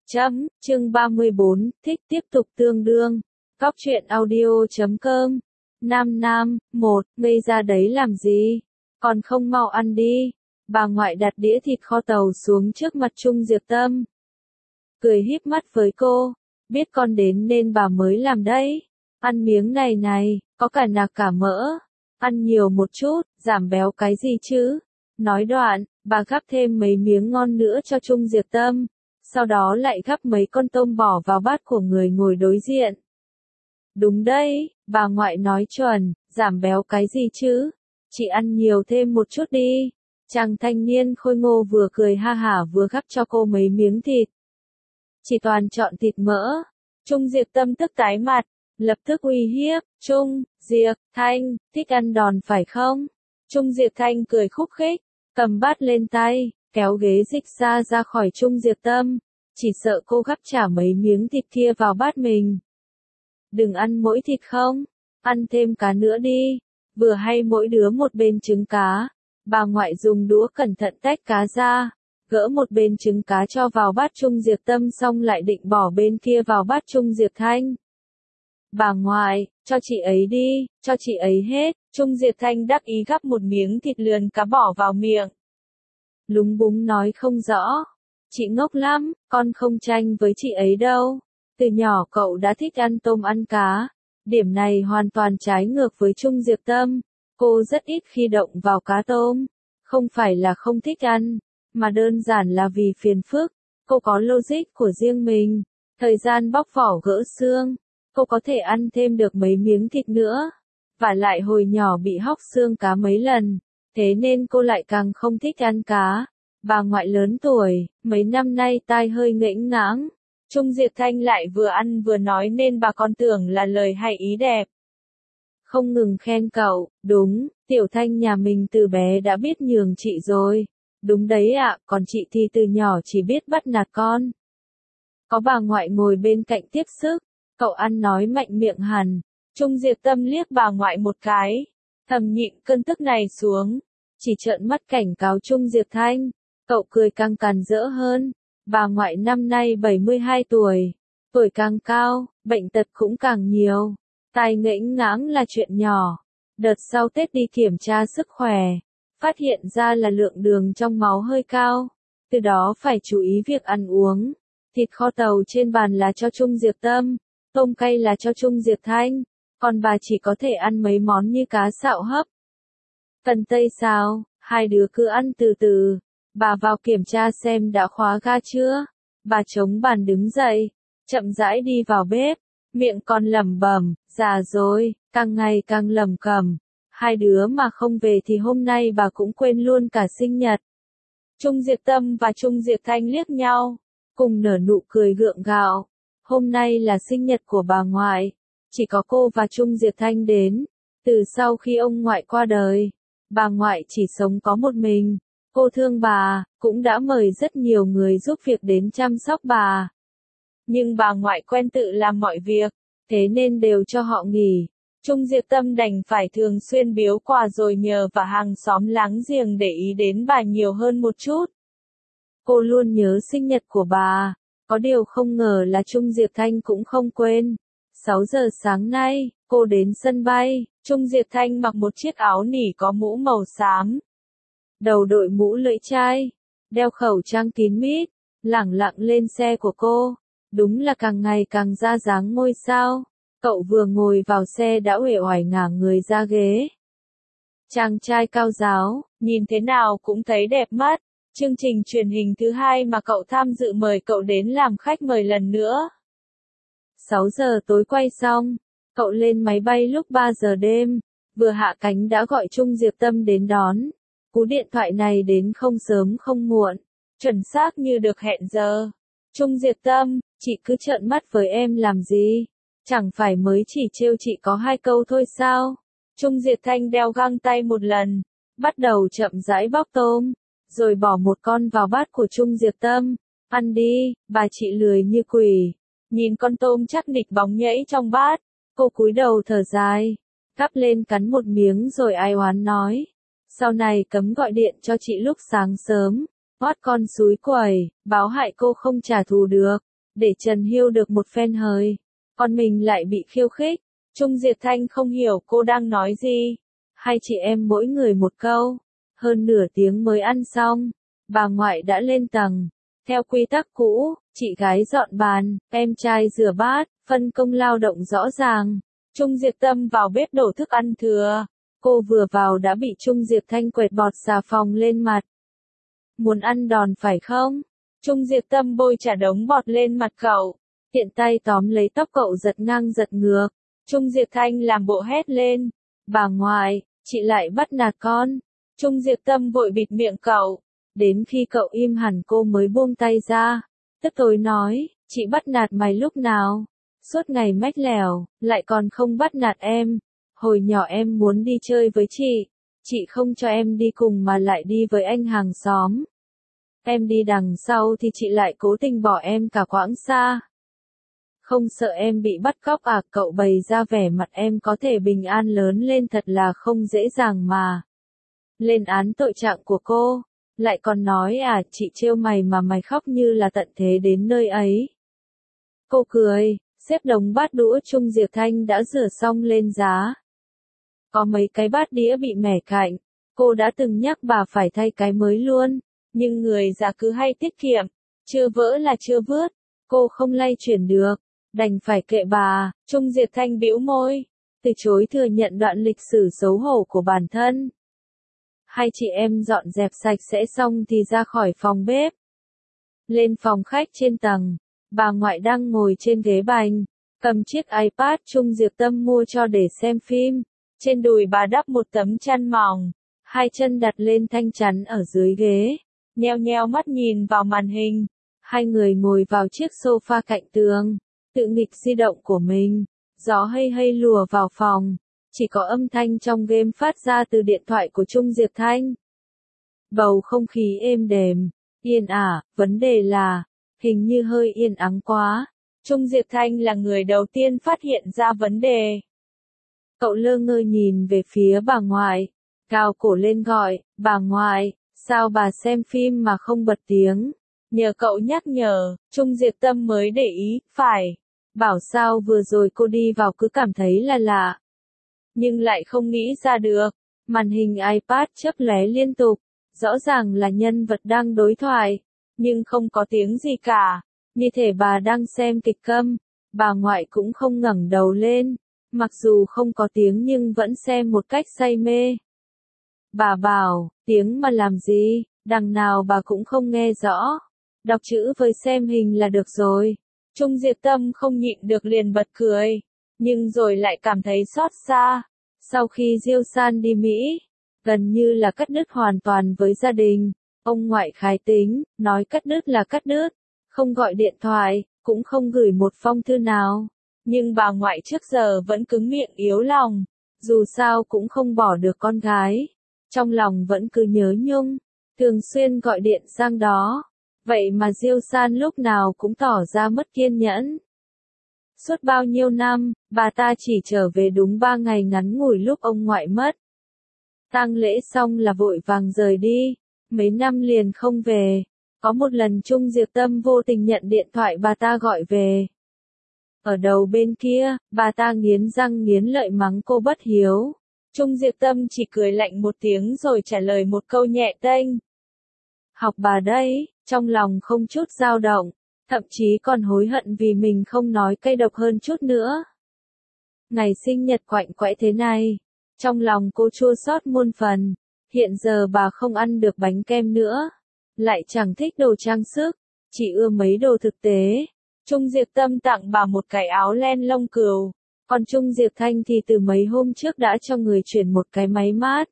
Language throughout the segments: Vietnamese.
Chương 34, thích tiếp tục tương đương. Cóc truyện audio.com. Nam, ngây ra đấy làm gì? Còn không mau ăn đi. Bà ngoại đặt đĩa thịt kho tàu xuống trước mặt Trung Diệp Tâm. Cười híp mắt với cô. Biết con đến nên bà mới làm đấy. Ăn miếng này, có cả nạc cả mỡ. Ăn nhiều một chút, giảm béo cái gì chứ? Nói đoạn, bà gắp thêm mấy miếng ngon nữa cho Trung Diệp Tâm. Sau đó lại gắp mấy con tôm bỏ vào bát của người ngồi đối diện. Đúng đấy, bà ngoại nói chuẩn, giảm béo cái gì chứ? Chị ăn nhiều thêm một chút đi. Chàng thanh niên khôi ngô vừa cười ha hả vừa gắp cho cô mấy miếng thịt. Chỉ toàn chọn thịt mỡ. Trung Diệp Tâm tức tái mặt, lập tức uy hiếp. Trung Diệp Thanh, thích ăn đòn phải không? Trung Diệp Thanh cười khúc khích, cầm bát lên tay, kéo ghế dịch ra khỏi Trung Diệp Tâm. Chỉ sợ cô gắp trả mấy miếng thịt kia vào bát mình. Đừng ăn mỗi thịt không, ăn thêm cá nữa đi. Vừa hay mỗi đứa một bên trứng cá. Bà ngoại dùng đũa cẩn thận tách cá ra, gỡ một bên trứng cá cho vào bát Trung Diệp Tâm xong lại định bỏ bên kia vào bát Trung Diệp Thanh. Bà ngoại, cho chị ấy đi, cho chị ấy hết. Trung Diệp Thanh đắc ý gắp một miếng thịt lườn cá bỏ vào miệng. Lúng búng nói không rõ. Chị ngốc lắm, con không tranh với chị ấy đâu. Từ nhỏ cậu đã thích ăn tôm ăn cá. Điểm này hoàn toàn trái ngược với Trung Diệp Tâm. Cô rất ít khi động vào cá tôm. Không phải là không thích ăn, mà đơn giản là vì phiền phức. Cô có logic của riêng mình. Thời gian bóc vỏ gỡ xương, cô có thể ăn thêm được mấy miếng thịt nữa. Và lại hồi nhỏ bị hóc xương cá mấy lần, thế nên cô lại càng không thích ăn cá. Bà ngoại lớn tuổi, mấy năm nay tai hơi nghẽn ngãng. Trung Diệp Thanh lại vừa ăn vừa nói nên bà còn tưởng là lời hay ý đẹp. Không ngừng khen cậu, đúng, Tiểu Thanh nhà mình từ bé đã biết nhường chị rồi. Đúng đấy ạ, còn chị thì từ nhỏ chỉ biết bắt nạt con. Có bà ngoại ngồi bên cạnh tiếp sức, cậu ăn nói mạnh miệng hẳn. Trung Diệp Tâm liếc bà ngoại một cái, thầm nhịn cơn tức này xuống, chỉ trợn mắt cảnh cáo Trung Diệp Thanh. Cậu cười càng càn rỡ hơn. Bà ngoại năm nay 72 tuổi, tuổi càng cao, bệnh tật cũng càng nhiều. Tai nghẽn ngãng là chuyện nhỏ. Đợt sau Tết đi kiểm tra sức khỏe, phát hiện ra là lượng đường trong máu hơi cao. Từ đó phải chú ý việc ăn uống. Thịt kho tàu trên bàn là cho Trung Diệp Tâm, tôm cay là cho Trung Diệp Thanh, còn bà chỉ có thể ăn mấy món như cá xạo hấp. Cần tây xào, hai đứa cứ ăn từ từ. Bà vào kiểm tra xem đã khóa ga chưa. Bà chống bàn đứng dậy, chậm rãi đi vào bếp, miệng còn lẩm bẩm, già rồi, càng ngày càng lẩm cẩm. Hai đứa mà không về thì hôm nay bà cũng quên luôn cả sinh nhật. Trung Diệp Tâm và Trung Diệp Thanh liếc nhau, cùng nở nụ cười gượng gạo. Hôm nay là sinh nhật của bà ngoại, chỉ có cô và Trung Diệp Thanh đến. Từ sau khi ông ngoại qua đời, bà ngoại chỉ sống có một mình. Cô thương bà, cũng đã mời rất nhiều người giúp việc đến chăm sóc bà. Nhưng bà ngoại quen tự làm mọi việc, thế nên đều cho họ nghỉ. Trung Diệp Tâm đành phải thường xuyên biếu quà rồi nhờ và hàng xóm láng giềng để ý đến bà nhiều hơn một chút. Cô luôn nhớ sinh nhật của bà, có điều không ngờ là Trung Diệp Thanh cũng không quên. 6 giờ sáng nay, cô đến sân bay, Trung Diệp Thanh mặc một chiếc áo nỉ có mũ màu xám. Đầu đội mũ lưỡi chai, đeo khẩu trang kín mít, lẳng lặng lên xe của cô. Đúng là càng ngày càng ra dáng ngôi sao. Cậu vừa ngồi vào xe đã uể oải ngả người ra ghế. Chàng trai cao ráo, nhìn thế nào cũng thấy đẹp mắt. Chương trình truyền hình thứ 2 mà cậu tham dự mời cậu đến làm khách mời lần nữa. 6 giờ tối quay xong, cậu lên máy bay lúc 3 giờ đêm, vừa hạ cánh đã gọi Trung Diệp Tâm đến đón. Cú điện thoại này đến không sớm không muộn, chuẩn xác như được hẹn giờ. Trung Diệp Tâm, chị cứ trợn mắt với em làm gì? Chẳng phải mới chỉ trêu chị có 2 câu thôi sao? Trung Diệp Thanh đeo găng tay một lần, bắt đầu chậm rãi bóc tôm, rồi bỏ một con vào bát của Trung Diệp Tâm. Ăn đi, bà chị lười như quỷ. Nhìn con tôm chắc nịch bóng nhảy trong bát, cô cúi đầu thở dài, gắp lên cắn một miếng rồi ai oán nói. Sau này cấm gọi điện cho chị lúc sáng sớm, hót con xúi quẩy, báo hại cô không trả thù được. để Trần Hiêu được một phen hời, còn mình lại bị khiêu khích. Trung Diệp Thanh không hiểu cô đang nói gì. Hai chị em mỗi người một câu. Hơn nửa tiếng mới ăn xong, bà ngoại đã lên tầng. Theo quy tắc cũ, chị gái dọn bàn, em trai rửa bát, phân công lao động rõ ràng. Trung Diệp Tâm vào bếp đổ thức ăn thừa. Cô vừa vào đã bị Trung Diệp Thanh quệt bọt xà phòng lên mặt. Muốn ăn đòn phải không? Trung Diệp Tâm bôi trả đống bọt lên mặt cậu. Tiện tay tóm lấy tóc cậu giật ngang giật ngược. Trung Diệp Thanh làm bộ hét lên. Bà ngoại, chị lại bắt nạt con. Trung Diệp Tâm vội bịt miệng cậu. Đến khi cậu im hẳn cô mới buông tay ra. Tức tối nói, chị bắt nạt mày lúc nào? Suốt ngày mách lèo, lại còn không bắt nạt em. Hồi nhỏ em muốn đi chơi với chị không cho em đi cùng mà lại đi với anh hàng xóm. Em đi đằng sau thì chị lại cố tình bỏ em cả quãng xa. Không sợ em bị bắt cóc à? Cậu bày ra vẻ mặt em có thể bình an lớn lên thật là không dễ dàng mà. Lên án tội trạng của cô, lại còn nói à chị trêu mày mà mày khóc như là tận thế đến nơi ấy. Cô cười, xếp đống bát đũa. Trung Diệp Thanh đã rửa xong lên giá. Có mấy cái bát đĩa bị mẻ cạnh, cô đã từng nhắc bà phải thay cái mới luôn, nhưng người già cứ hay tiết kiệm, chưa vỡ là chưa vứt, cô không lay chuyển được, đành phải kệ bà. Trung Diệp Thanh bĩu môi, từ chối thừa nhận đoạn lịch sử xấu hổ của bản thân. Hai chị em dọn dẹp sạch sẽ xong thì ra khỏi phòng bếp. Lên phòng khách trên tầng, bà ngoại đang ngồi trên ghế bành, cầm chiếc iPad Trung Diệp Tâm mua cho để xem phim. Trên đùi bà đắp một tấm chăn mỏng, hai chân đặt lên thanh chắn ở dưới ghế, nheo nheo mắt nhìn vào màn hình. Hai người ngồi vào chiếc sofa cạnh tường, tự nghịch di động của mình. Gió hây hây lùa vào phòng, chỉ có âm thanh trong game phát ra từ điện thoại của Trung Diệp Thanh. Bầu không khí êm đềm, yên ả, vấn đề là, hình như hơi yên ắng quá. Trung Diệp Thanh là người đầu tiên phát hiện ra vấn đề. Cậu lơ ngơ nhìn về phía bà ngoại, cao cổ lên gọi, bà ngoại, sao bà xem phim mà không bật tiếng? Nhờ cậu nhắc nhở, Trung Diệp Tâm mới để ý, phải. Bảo sao vừa rồi cô đi vào cứ cảm thấy là lạ. Nhưng lại không nghĩ ra được, màn hình iPad chớp lóe liên tục, rõ ràng là nhân vật đang đối thoại, nhưng không có tiếng gì cả, như thể bà đang xem kịch câm. Bà ngoại cũng không ngẩng đầu lên. Mặc dù không có tiếng nhưng vẫn xem một cách say mê. Bà bảo, tiếng mà làm gì, đằng nào bà cũng không nghe rõ. Đọc chữ với xem hình là được rồi. Trung Diệp Tâm không nhịn được liền bật cười. Nhưng rồi lại cảm thấy xót xa. Sau khi Diêu San đi Mỹ, gần như là cắt đứt hoàn toàn với gia đình. Ông ngoại khái tính, nói cắt đứt là cắt đứt. Không gọi điện thoại, cũng không gửi một phong thư nào. Nhưng bà ngoại trước giờ vẫn cứng miệng yếu lòng, dù sao cũng không bỏ được con gái. Trong lòng vẫn cứ nhớ nhung, thường xuyên gọi điện sang đó. Vậy mà Diêu San lúc nào cũng tỏ ra mất kiên nhẫn. Suốt bao nhiêu năm, bà ta chỉ trở về đúng 3 ngày ngắn ngủi lúc ông ngoại mất. Tang lễ xong là vội vàng rời đi, mấy năm liền không về. Có một lần Trung Diệp Tâm vô tình nhận điện thoại bà ta gọi về. Ở đầu bên kia, bà ta nghiến răng nghiến lợi mắng cô bất hiếu. Trung Diệp Tâm chỉ cười lạnh một tiếng rồi trả lời một câu nhẹ tênh. Học bà đấy, trong lòng không chút dao động, thậm chí còn hối hận vì mình không nói cay độc hơn chút nữa. Ngày sinh nhật quạnh quẽ thế này, trong lòng cô chua xót muôn phần. Hiện giờ bà không ăn được bánh kem nữa, lại chẳng thích đồ trang sức, chỉ ưa mấy đồ thực tế. Trung Diệp Tâm tặng bà một cái áo len lông cừu, còn Trung Diệp Thanh thì từ mấy hôm trước đã cho người chuyển một cái máy mát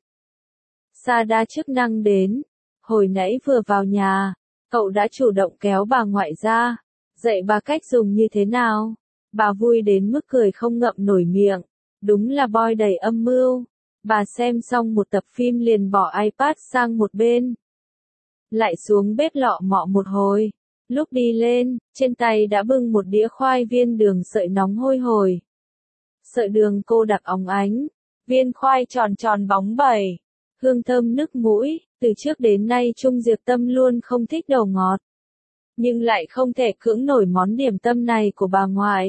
xa đa chức năng đến. Hồi nãy vừa vào nhà, cậu đã chủ động kéo bà ngoại ra, dạy bà cách dùng như thế nào. Bà vui đến mức cười không ngậm nổi miệng, đúng là boy đầy âm mưu. Bà xem xong một tập phim liền bỏ iPad sang một bên, lại xuống bếp lọ mọ một hồi. Lúc đi lên, trên tay đã bưng một đĩa khoai viên đường sợi nóng hôi hổi. Sợi đường cô đặc óng ánh, viên khoai tròn tròn bóng bẩy, hương thơm nức mũi. Từ trước đến nay Trung Diệp Tâm luôn không thích đồ ngọt. nhưng lại không thể cưỡng nổi món điểm tâm này của bà ngoại.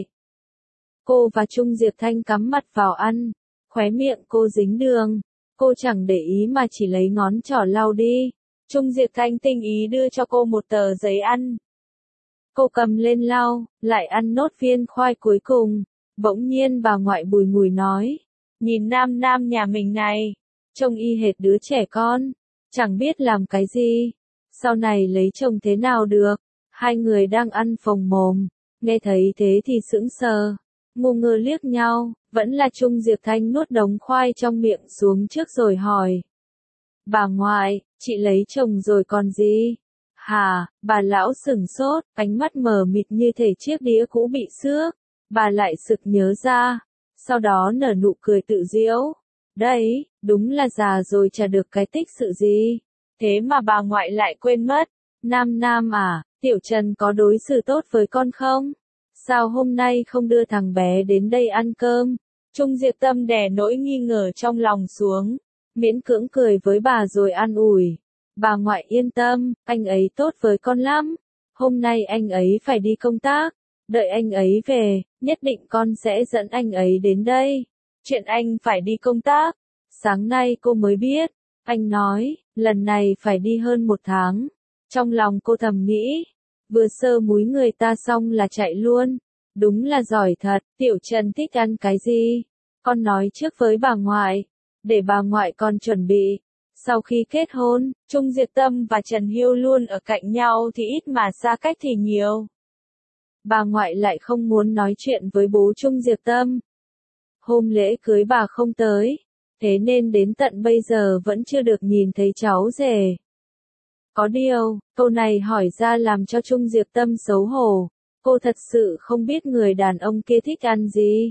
Cô và Trung Diệp Thanh cắm mặt vào ăn, khóe miệng cô dính đường, cô chẳng để ý mà chỉ lấy ngón trỏ lau đi. Trung Diệp Thanh tinh ý đưa cho cô một tờ giấy ăn. Cô cầm lên lau, lại ăn nốt viên khoai cuối cùng. Bỗng nhiên bà ngoại bùi ngùi nói, nhìn Nam Nam nhà mình này, trông y hệt đứa trẻ con, chẳng biết làm cái gì, sau này lấy chồng thế nào được. Hai người đang ăn phồng mồm, nghe thấy thế thì sững sờ, ngu ngơ liếc nhau, vẫn là Trung Diệp Thanh nuốt đống khoai trong miệng xuống trước rồi hỏi. Bà ngoại, chị lấy chồng rồi còn gì? Hả, bà lão sửng sốt, ánh mắt mờ mịt như thể chiếc đĩa cũ bị xước. Bà lại sực nhớ ra, sau đó nở nụ cười tự giễu. Đấy, đúng là già rồi chả được cái tích sự gì. Thế mà bà ngoại lại quên mất. Nam Nam à, Tiểu Trần có đối xử tốt với con không? Sao hôm nay không đưa thằng bé đến đây ăn cơm? Trung Diệp Tâm đè nỗi nghi ngờ trong lòng xuống, miễn cưỡng cười với bà rồi an ủi. Bà ngoại yên tâm, anh ấy tốt với con lắm. Hôm nay anh ấy phải đi công tác. Đợi anh ấy về, nhất định con sẽ dẫn anh ấy đến đây. Chuyện anh phải đi công tác. Sáng nay cô mới biết. Anh nói, lần này phải đi hơn 1 tháng. Trong lòng cô thầm nghĩ, vừa sơ múi người ta xong là chạy luôn. Đúng là giỏi thật, Tiểu Trần thích ăn cái gì? Con nói trước với bà ngoại, để bà ngoại con chuẩn bị. Sau khi kết hôn, Trung Diệp Tâm và Trần Hiêu luôn ở cạnh nhau thì ít mà xa cách thì nhiều. Bà ngoại lại không muốn nói chuyện với bố Trung Diệp Tâm. Hôm lễ cưới bà không tới, thế nên đến tận bây giờ vẫn chưa được nhìn thấy cháu rể. Có điều, câu này hỏi ra làm cho Trung Diệp Tâm xấu hổ, cô thật sự không biết người đàn ông kia thích ăn gì.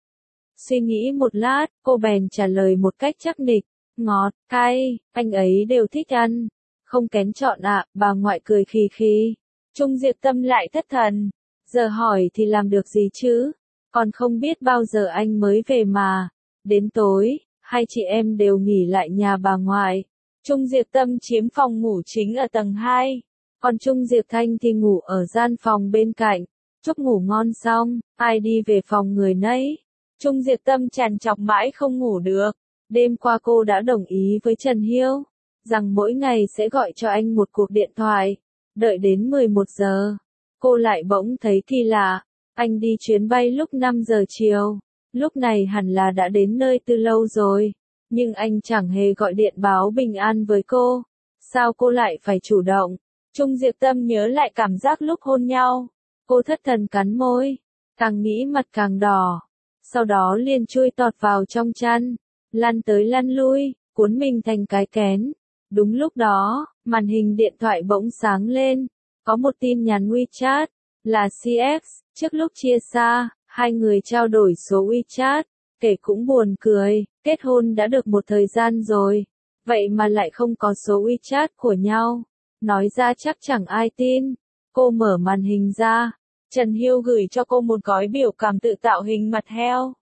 Suy nghĩ một lát, cô bèn trả lời một cách chắc nịch, ngọt, cay, anh ấy đều thích ăn, không kén chọn ạ. Bà ngoại cười khì khì. Trung Diệp Tâm lại thất thần, giờ hỏi thì làm được gì chứ, còn không biết bao giờ anh mới về mà. Đến tối, hai chị em đều nghỉ lại nhà bà ngoại. Trung Diệp Tâm chiếm phòng ngủ chính ở tầng 2, còn Trung Diệp Thanh thì ngủ ở gian phòng bên cạnh. Chúc ngủ ngon xong, ai đi về phòng người nấy. Trung Diệp Tâm trằn trọc mãi không ngủ được. Đêm qua cô đã đồng ý với Trần Hiêu, rằng mỗi ngày sẽ gọi cho anh một cuộc điện thoại. Đợi đến 11 giờ, cô lại bỗng thấy kỳ lạ. Anh đi chuyến bay lúc 5 giờ chiều. Lúc này hẳn là đã đến nơi từ lâu rồi. Nhưng anh chẳng hề gọi điện báo bình an với cô. Sao cô lại phải chủ động? Trung Diệp Tâm nhớ lại cảm giác lúc hôn nhau. Cô thất thần cắn môi. Càng nghĩ mặt càng đỏ. Sau đó liền chui tọt vào trong chăn. Lăn tới lăn lui, cuốn mình thành cái kén. Đúng lúc đó, màn hình điện thoại bỗng sáng lên. Có một tin nhắn WeChat. Là CX. Trước lúc chia xa, hai người trao đổi số WeChat. Kể cũng buồn cười, kết hôn đã được một thời gian rồi, vậy mà lại không có số WeChat của nhau. Nói ra chắc chẳng ai tin. Cô mở màn hình ra, Trần Hiêu gửi cho cô một gói biểu cảm tự tạo hình mặt heo.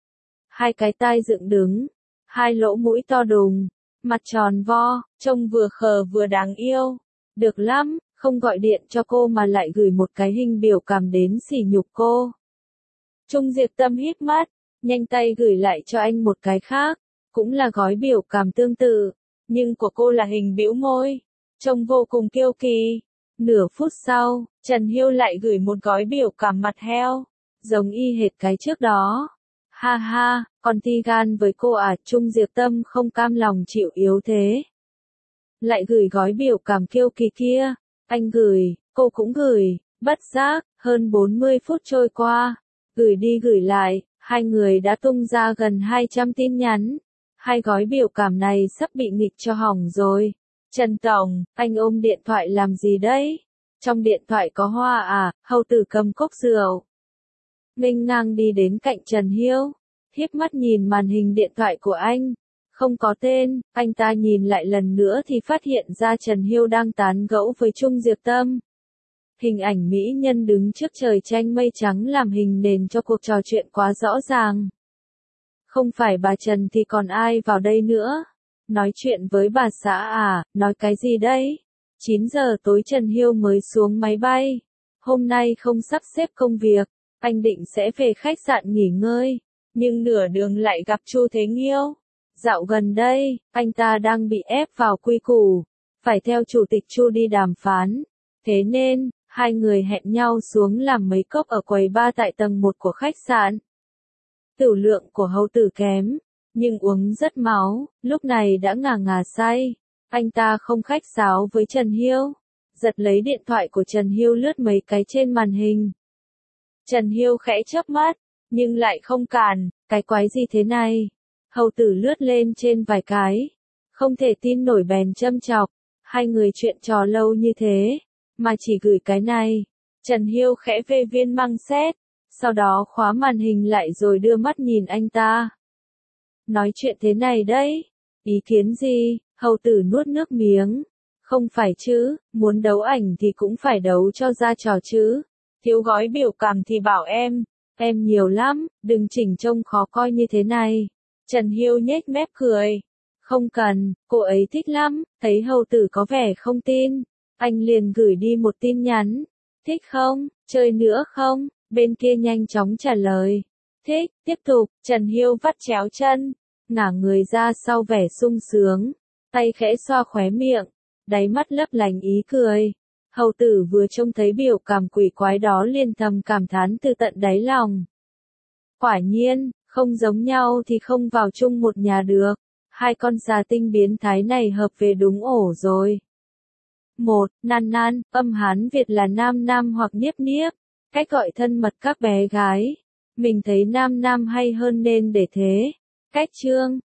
Hai cái tai dựng đứng, hai lỗ mũi to đùng, mặt tròn vo, trông vừa khờ vừa đáng yêu. Được lắm, không gọi điện cho cô mà lại gửi một cái hình biểu cảm đến sỉ nhục cô. Trung Diệp Tâm híp mắt, nhanh tay gửi lại cho anh một cái khác, cũng là gói biểu cảm tương tự, nhưng của cô là hình bĩu môi, trông vô cùng kiêu kỳ. Nửa phút sau, Trần Hiêu lại gửi một gói biểu cảm mặt heo, giống y hệt cái trước đó. Ha ha, còn ti gan với cô à? Trung Diệp Tâm không cam lòng chịu yếu thế. Lại gửi gói biểu cảm kiêu kỳ kia, anh gửi, cô cũng gửi, bất giác, hơn 40 phút trôi qua, gửi đi gửi lại. Hai người đã tung ra gần 200 tin nhắn. Hai gói biểu cảm này sắp bị nghịch cho hỏng rồi. Trần Tổng, anh ôm điện thoại làm gì đấy? Trong điện thoại có hoa à? Hầu tử cầm cốc rượu. Nghênh ngang đi đến cạnh Trần Hiêu. Hiếp mắt nhìn màn hình điện thoại của anh. Không có tên, anh ta nhìn lại lần nữa thì phát hiện ra Trần Hiêu đang tán gẫu với Trung Diệp Tâm. Hình ảnh mỹ nhân đứng trước trời tranh mây trắng làm hình nền cho cuộc trò chuyện quá rõ ràng. Không phải bà Trần thì còn ai vào đây nữa? Nói chuyện với bà xã à? Nói cái gì đấy? 9 giờ tối Trần Hiêu mới xuống máy bay. Hôm nay không sắp xếp công việc, anh định sẽ về khách sạn nghỉ ngơi, nhưng nửa đường lại gặp Chu Thế Nghiêu. Dạo gần đây, anh ta đang bị ép vào quy củ, phải theo chủ tịch Chu đi đàm phán. Thế nên, hai người hẹn nhau xuống làm mấy cốc ở quầy bar tại tầng 1 của khách sạn. Tửu lượng của Hầu Tử kém, nhưng uống rất máu, lúc này đã ngà ngà say. Anh ta không khách sáo với Trần Hiêu, giật lấy điện thoại của Trần Hiêu lướt mấy cái trên màn hình. Trần Hiêu khẽ chớp mắt, nhưng lại không cản, cái quái gì thế này? Hầu Tử lướt lên trên vài cái, không thể tin nổi bèn châm chọc, hai người chuyện trò lâu như thế, mà chỉ gửi cái này. Trần Hiêu khẽ phê viên măng xét, sau đó khóa màn hình lại rồi đưa mắt nhìn anh ta. Nói chuyện thế này đấy, ý kiến gì? Hầu Tử nuốt nước miếng. Không phải chứ, muốn đấu ảnh thì cũng phải đấu cho ra trò chứ. Thiếu gói biểu cảm thì bảo em nhiều lắm, đừng chỉnh trông khó coi như thế này. Trần Hiêu nhếch mép cười. Không cần, cô ấy thích lắm, thấy Hầu Tử có vẻ không tin. Anh liền gửi đi một tin nhắn. Thích không, chơi nữa không? Bên kia nhanh chóng trả lời. Thích, tiếp tục, Trần Hiêu vắt chéo chân, ngả người ra sau vẻ sung sướng, tay khẽ xoa khóe miệng, đáy mắt lấp lánh ý cười. Hầu Tử vừa trông thấy biểu cảm quỷ quái đó liền thầm cảm thán từ tận đáy lòng. Quả nhiên, không giống nhau thì không vào chung một nhà được, hai con xà tinh biến thái này hợp về đúng ổ rồi. 1. Nan nan, âm Hán Việt là nam nam hoặc niếp niếp, cách gọi thân mật các bé gái. Mình thấy nam nam hay hơn nên để thế. Cách chương